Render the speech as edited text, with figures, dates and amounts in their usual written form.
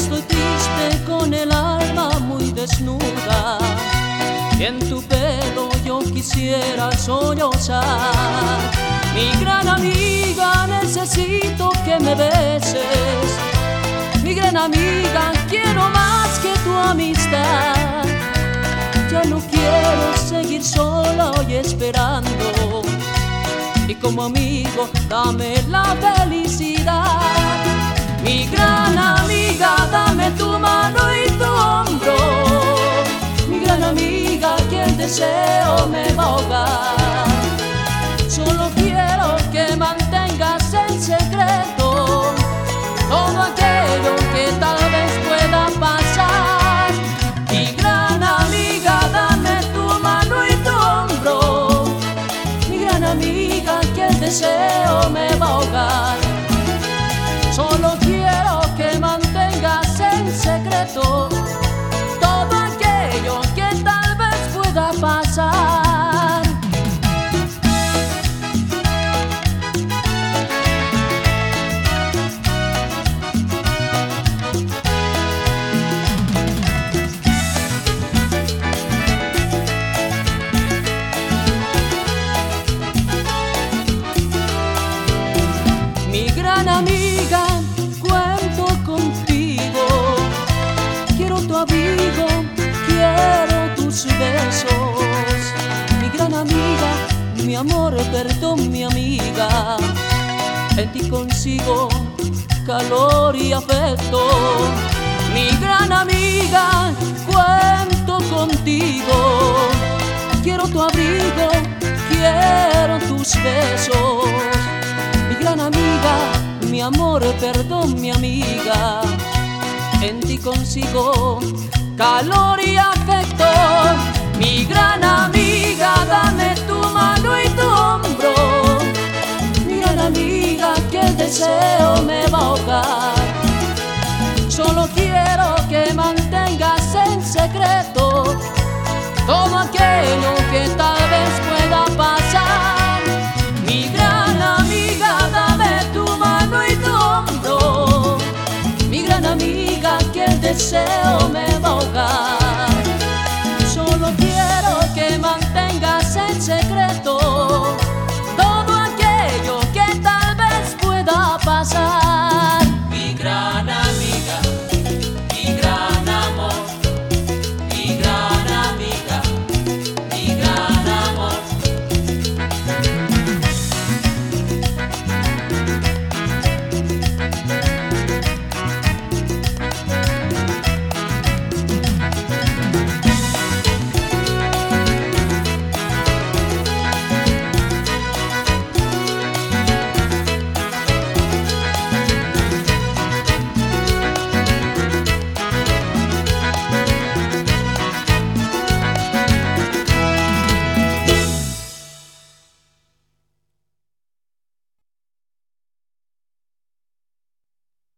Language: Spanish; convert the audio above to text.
Estoy triste con el alma muy desnuda y en tu pelo yo quisiera sollozar. Mi gran amiga, necesito que me beses. Mi gran amiga, quiero más que tu amistad. Ya no quiero seguir sola y esperando, y como amigo dame la felicidad. Mi gran amiga, dame tu mano y tu hombro. Mi gran amiga, que el deseo me va a ahogar. Solo quiero que mantengas en secreto todo aquello que tal vez pueda pasar. Mi gran amiga, dame tu mano y tu hombro. Mi gran amiga, que el deseo me va a ahogar. Solo quiero que mantengas en secreto todo aquello que tal vez pueda pasar. Mi gran amiga, cuento contigo. Quiero tu abrigo, quiero tus besos. Mi gran amiga, mi amor, perdón, mi amiga. En ti consigo calor y afecto. Mi gran amiga, cuento contigo. Quiero tu abrigo, quiero tus besos. Mi gran amiga, mi amor, perdón, mi amiga. En ti consigo calor y afecto. Mi gran amiga, dame tu mano y tu hombro. Mi gran amiga, que el deseo me va a ahogar. Solo quiero que mantengas en secreto todo aquello que tal vez pueda pasar. Mi gran amiga, dame tu mano y tu hombro. Mi gran amiga, que el deseo